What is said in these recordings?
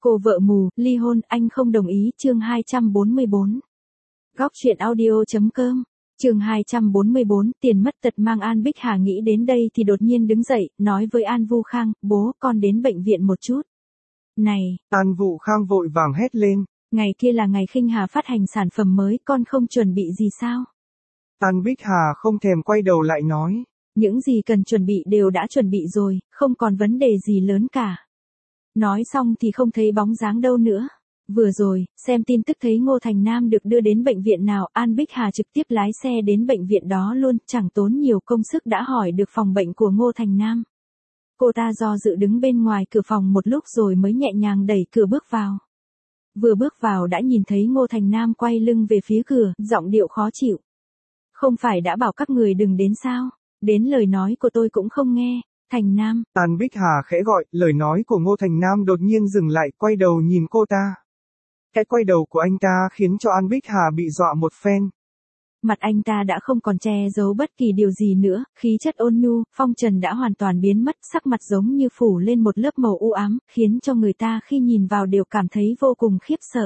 Cô vợ mù, ly hôn, anh không đồng ý, chương 244. Góc truyện audio.com, chương 244, tiền mất tật mang. An Bích Hà nghĩ đến đây thì đột nhiên đứng dậy, nói với An Vu Khang, bố, con đến bệnh viện một chút. Này! An Vu Khang vội vàng hét lên. Ngày kia là ngày Khinh Hà phát hành sản phẩm mới, con không chuẩn bị gì sao? An Bích Hà không thèm quay đầu lại nói. Những gì cần chuẩn bị đều đã chuẩn bị rồi, không còn vấn đề gì lớn cả. Nói xong thì không thấy bóng dáng đâu nữa. Vừa rồi, xem tin tức thấy Ngô Thành Nam được đưa đến bệnh viện nào, An Bích Hà trực tiếp lái xe đến bệnh viện đó luôn, chẳng tốn nhiều công sức đã hỏi được phòng bệnh của Ngô Thành Nam. Cô ta do dự đứng bên ngoài cửa phòng một lúc rồi mới nhẹ nhàng đẩy cửa bước vào. Vừa bước vào đã nhìn thấy Ngô Thành Nam quay lưng về phía cửa, giọng điệu khó chịu. Không phải đã bảo các người đừng đến sao? Đến lời nói của tôi cũng không nghe. Thành Nam. An Bích Hà khẽ gọi, lời nói của Ngô Thành Nam đột nhiên dừng lại, quay đầu nhìn cô ta. Cái quay đầu của anh ta khiến cho An Bích Hà bị dọa một phen. Mặt anh ta đã không còn che giấu bất kỳ điều gì nữa, khí chất ôn nhu, phong trần đã hoàn toàn biến mất, sắc mặt giống như phủ lên một lớp màu u ám, khiến cho người ta khi nhìn vào đều cảm thấy vô cùng khiếp sợ.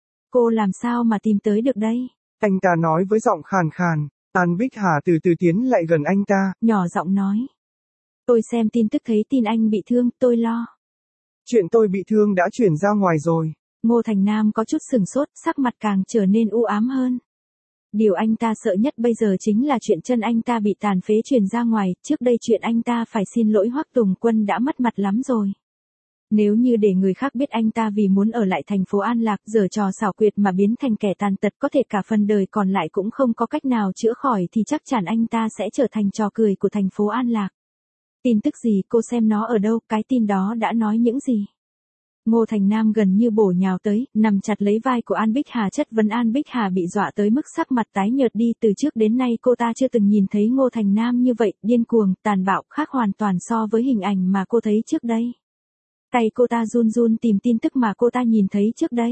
Cô làm sao mà tìm tới được đây? Anh ta nói với giọng khàn khàn. An Bích Hà từ từ tiến lại gần anh ta, nhỏ giọng nói. Tôi xem tin tức thấy tin anh bị thương, tôi lo. Chuyện tôi bị thương đã chuyển ra ngoài rồi. Ngô Thành Nam có chút sừng sốt, sắc mặt càng trở nên u ám hơn. Điều anh ta sợ nhất bây giờ chính là chuyện chân anh ta bị tàn phế truyền ra ngoài, trước đây chuyện anh ta phải xin lỗi Hoắc Tùng Quân đã mất mặt lắm rồi. Nếu như để người khác biết anh ta vì muốn ở lại thành phố An Lạc giở trò xảo quyệt mà biến thành kẻ tàn tật có thể cả phần đời còn lại cũng không có cách nào chữa khỏi thì chắc chắn anh ta sẽ trở thành trò cười của thành phố An Lạc. Tin tức gì, cô xem nó ở đâu, cái tin đó đã nói những gì? Ngô Thành Nam gần như bổ nhào tới, nằm chặt lấy vai của An Bích Hà chất vấn. An Bích Hà bị dọa tới mức sắc mặt tái nhợt đi, từ trước đến nay cô ta chưa từng nhìn thấy Ngô Thành Nam như vậy, điên cuồng, tàn bạo, khác hoàn toàn so với hình ảnh mà cô thấy trước đây. Tay cô ta run run tìm tin tức mà cô ta nhìn thấy trước đây.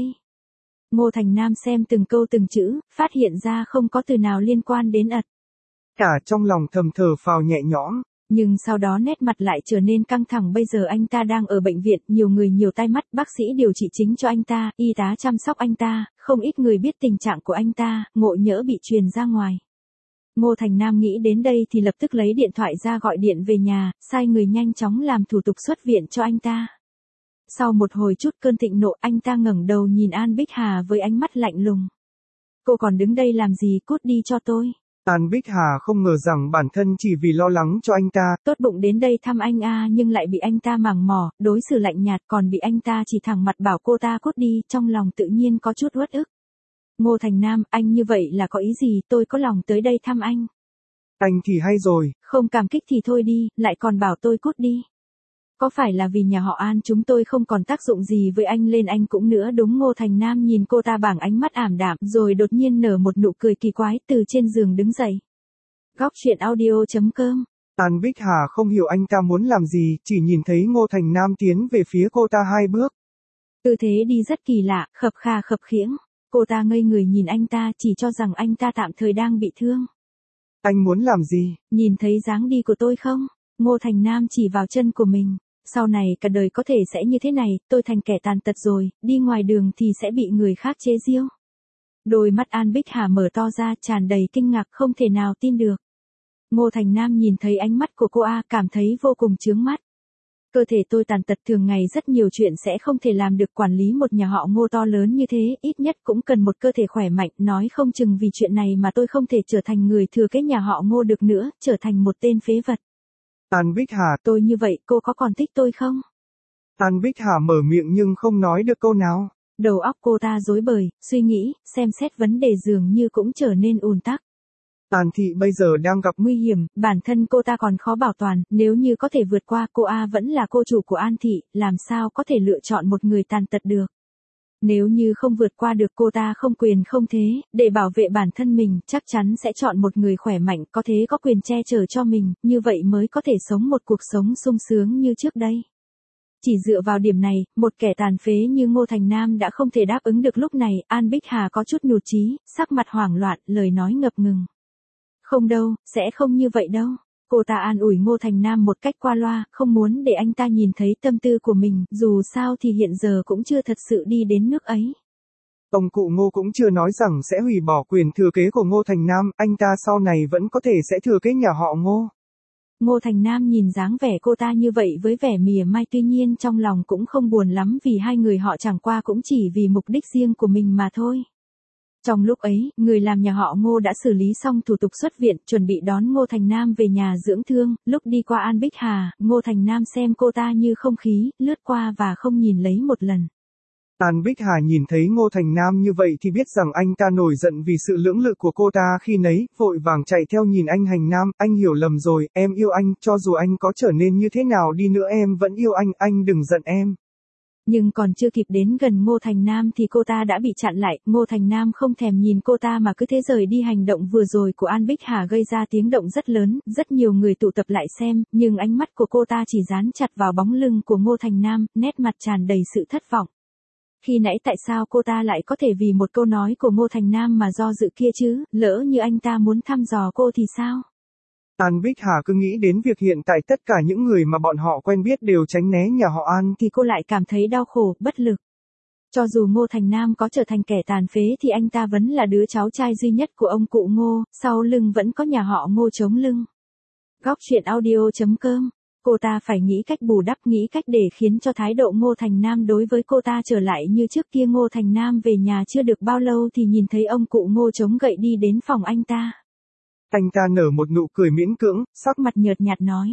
Ngô Thành Nam xem từng câu từng chữ, phát hiện ra không có từ nào liên quan đến ật. Cả trong lòng thầm thở phào nhẹ nhõm. Nhưng sau đó nét mặt lại trở nên căng thẳng. Bây giờ anh ta đang ở bệnh viện, nhiều người nhiều tai mắt, bác sĩ điều trị chính cho anh ta, y tá chăm sóc anh ta, không ít người biết tình trạng của anh ta, ngộ nhỡ bị truyền ra ngoài. Ngô Thành Nam nghĩ đến đây thì lập tức lấy điện thoại ra gọi điện về nhà, sai người nhanh chóng làm thủ tục xuất viện cho anh ta. Sau một hồi chút cơn thịnh nộ, anh ta ngẩng đầu nhìn An Bích Hà với ánh mắt lạnh lùng. Cô còn đứng đây làm gì, cút đi cho tôi. An Bích Hà không ngờ rằng bản thân chỉ vì lo lắng cho anh ta. Tốt bụng đến đây thăm anh nhưng lại bị anh ta màng mỏ, đối xử lạnh nhạt, còn bị anh ta chỉ thẳng mặt bảo cô ta cút đi, trong lòng tự nhiên có chút uất ức. Ngô Thành Nam, anh như vậy là có ý gì, tôi có lòng tới đây thăm anh. Anh thì hay rồi. Không cảm kích thì thôi đi, lại còn bảo tôi cút đi. Có phải là vì nhà họ An chúng tôi không còn tác dụng gì với anh lên anh cũng nữa đúng? Ngô Thành Nam nhìn cô ta bằng ánh mắt ảm đạm rồi đột nhiên nở một nụ cười kỳ quái, từ trên giường đứng dậy. Góc truyện audio.com. An Bích Hà không hiểu anh ta muốn làm gì, chỉ nhìn thấy Ngô Thành Nam tiến về phía cô ta 2 bước. Tư thế đi rất kỳ lạ, khập khà khập khiễng. Cô ta ngây người nhìn anh ta, chỉ cho rằng anh ta tạm thời đang bị thương. Anh muốn làm gì? Nhìn thấy dáng đi của tôi không? Ngô Thành Nam chỉ vào chân của mình. Sau này cả đời có thể sẽ như thế này, tôi thành kẻ tàn tật rồi, đi ngoài đường thì sẽ bị người khác chế giễu. Đôi mắt An Bích Hà mở to ra, tràn đầy kinh ngạc, không thể nào tin được. Ngô Thành Nam nhìn thấy ánh mắt của cô cảm thấy vô cùng chướng mắt. Cơ thể tôi tàn tật, thường ngày rất nhiều chuyện sẽ không thể làm được, quản lý một nhà họ Ngô to lớn như thế, ít nhất cũng cần một cơ thể khỏe mạnh, nói không chừng vì chuyện này mà tôi không thể trở thành người thừa kế nhà họ Ngô được nữa, trở thành một tên phế vật. An Bích Hà, tôi như vậy, cô có còn thích tôi không? An Bích Hà mở miệng nhưng không nói được câu nào. Đầu óc cô ta rối bời, suy nghĩ, xem xét vấn đề dường như cũng trở nên ùn tắc. An Thị bây giờ đang gặp nguy hiểm, bản thân cô ta còn khó bảo toàn, nếu như có thể vượt qua, cô vẫn là cô chủ của An Thị, làm sao có thể lựa chọn một người tàn tật được. Nếu như không vượt qua được, cô ta không quyền không thế, để bảo vệ bản thân mình, chắc chắn sẽ chọn một người khỏe mạnh, có thế có quyền che chở cho mình, như vậy mới có thể sống một cuộc sống sung sướng như trước đây. Chỉ dựa vào điểm này, một kẻ tàn phế như Ngô Thành Nam đã không thể đáp ứng được. Lúc này, An Bích Hà có chút nhụt chí, sắc mặt hoảng loạn, lời nói ngập ngừng. Không đâu, sẽ không như vậy đâu. Cô ta an ủi Ngô Thành Nam một cách qua loa, không muốn để anh ta nhìn thấy tâm tư của mình, dù sao thì hiện giờ cũng chưa thật sự đi đến nước ấy. Ông cụ Ngô cũng chưa nói rằng sẽ hủy bỏ quyền thừa kế của Ngô Thành Nam, anh ta sau này vẫn có thể sẽ thừa kế nhà họ Ngô. Ngô Thành Nam nhìn dáng vẻ cô ta như vậy với vẻ mỉa mai, tuy nhiên trong lòng cũng không buồn lắm vì hai người họ chẳng qua cũng chỉ vì mục đích riêng của mình mà thôi. Trong lúc ấy, người làm nhà họ Ngô đã xử lý xong thủ tục xuất viện, chuẩn bị đón Ngô Thành Nam về nhà dưỡng thương. Lúc đi qua An Bích Hà, Ngô Thành Nam xem cô ta như không khí, lướt qua và không nhìn lấy một lần. An Bích Hà nhìn thấy Ngô Thành Nam như vậy thì biết rằng anh ta nổi giận vì sự lưỡng lự của cô ta khi nấy, vội vàng chạy theo nhìn anh Hành Nam, anh hiểu lầm rồi, em yêu anh, cho dù anh có trở nên như thế nào đi nữa em vẫn yêu anh đừng giận em. Nhưng còn chưa kịp đến gần Ngô Thành Nam thì cô ta đã bị chặn lại, Ngô Thành Nam không thèm nhìn cô ta mà cứ thế rời đi. Hành động vừa rồi của An Bích Hà gây ra tiếng động rất lớn, rất nhiều người tụ tập lại xem, nhưng ánh mắt của cô ta chỉ dán chặt vào bóng lưng của Ngô Thành Nam, nét mặt tràn đầy sự thất vọng. Khi nãy tại sao cô ta lại có thể vì một câu nói của Ngô Thành Nam mà do dự kia chứ, lỡ như anh ta muốn thăm dò cô thì sao? An Bích Hà cứ nghĩ đến việc hiện tại tất cả những người mà bọn họ quen biết đều tránh né nhà họ An thì cô lại cảm thấy đau khổ, bất lực. Cho dù Ngô Thành Nam có trở thành kẻ tàn phế thì anh ta vẫn là đứa cháu trai duy nhất của ông cụ Ngô, sau lưng vẫn có nhà họ Ngô chống lưng. Góc truyện audio.com. Cô ta phải nghĩ cách bù đắp, nghĩ cách để khiến cho thái độ Ngô Thành Nam đối với cô ta trở lại như trước kia. Ngô Thành Nam về nhà chưa được bao lâu thì nhìn thấy ông cụ Ngô chống gậy đi đến phòng anh ta. Anh ta nở một nụ cười miễn cưỡng, sắc mặt nhợt nhạt nói.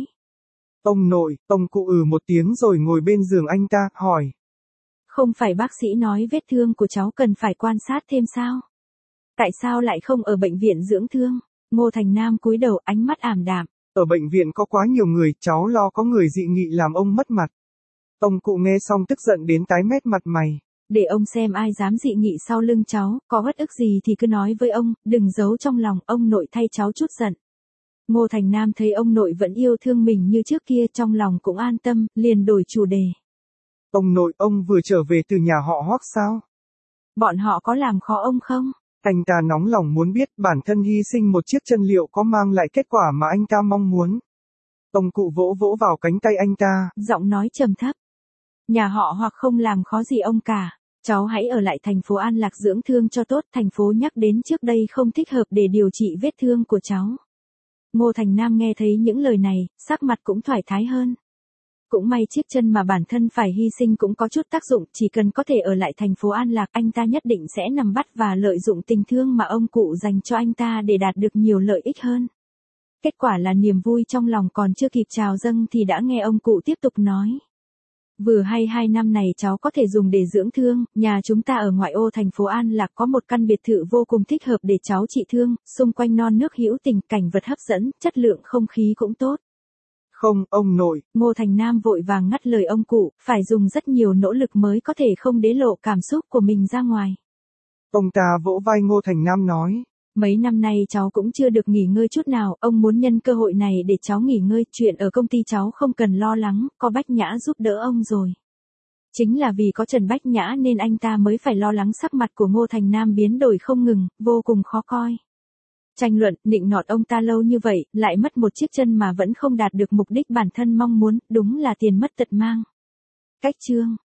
Ông nội, ông cụ một tiếng rồi ngồi bên giường anh ta, hỏi. Không phải bác sĩ nói vết thương của cháu cần phải quan sát thêm sao? Tại sao lại không ở bệnh viện dưỡng thương? Ngô Thành Nam cúi đầu, ánh mắt ảm đạm. Ở bệnh viện có quá nhiều người, cháu lo có người dị nghị làm ông mất mặt. Ông cụ nghe xong tức giận đến tái mét mặt mày. Để ông xem ai dám dị nghị sau lưng cháu, có bất ức gì thì cứ nói với ông, đừng giấu trong lòng, ông nội thay cháu chút giận. Ngô Thành Nam thấy ông nội vẫn yêu thương mình như trước kia, trong lòng cũng an tâm, liền đổi chủ đề. Ông nội, ông vừa trở về từ nhà họ Hoắc sao? Bọn họ có làm khó ông không? Anh ta nóng lòng muốn biết bản thân hy sinh một chiếc chân liệu có mang lại kết quả mà anh ta mong muốn. Ông cụ vỗ vỗ vào cánh tay anh ta. Giọng nói trầm thấp. Nhà họ Hoặc không làm khó gì ông cả. Cháu hãy ở lại thành phố An Lạc dưỡng thương cho tốt. Thành phố nhắc đến trước đây không thích hợp để điều trị vết thương của cháu. Ngô Thành Nam nghe thấy những lời này, sắc mặt cũng thoải thái hơn. Cũng may chiếc chân mà bản thân phải hy sinh cũng có chút tác dụng, chỉ cần có thể ở lại thành phố An Lạc, anh ta nhất định sẽ nắm bắt và lợi dụng tình thương mà ông cụ dành cho anh ta để đạt được nhiều lợi ích hơn. Kết quả là niềm vui trong lòng còn chưa kịp trào dâng thì đã nghe ông cụ tiếp tục nói. Vừa hay 2 năm này cháu có thể dùng để dưỡng thương, nhà chúng ta ở ngoại ô thành phố An Lạc có một căn biệt thự vô cùng thích hợp để cháu trị thương, xung quanh non nước hữu tình, cảnh vật hấp dẫn, chất lượng không khí cũng tốt. Không, ông nội. Ngô Thành Nam vội vàng ngắt lời ông cụ, phải dùng rất nhiều nỗ lực mới có thể không đế lộ cảm xúc của mình ra ngoài. Ông ta vỗ vai Ngô Thành Nam nói. Mấy năm nay cháu cũng chưa được nghỉ ngơi chút nào, ông muốn nhân cơ hội này để cháu nghỉ ngơi, chuyện ở công ty cháu không cần lo lắng, có Bách Nhã giúp đỡ ông rồi. Chính là vì có Trần Bách Nhã nên anh ta mới phải lo lắng. Sắc mặt của Ngô Thành Nam biến đổi không ngừng, vô cùng khó coi. Tranh luận, nịnh nọt ông ta lâu như vậy, lại mất một chiếc chân mà vẫn không đạt được mục đích bản thân mong muốn, đúng là tiền mất tật mang. Cách chương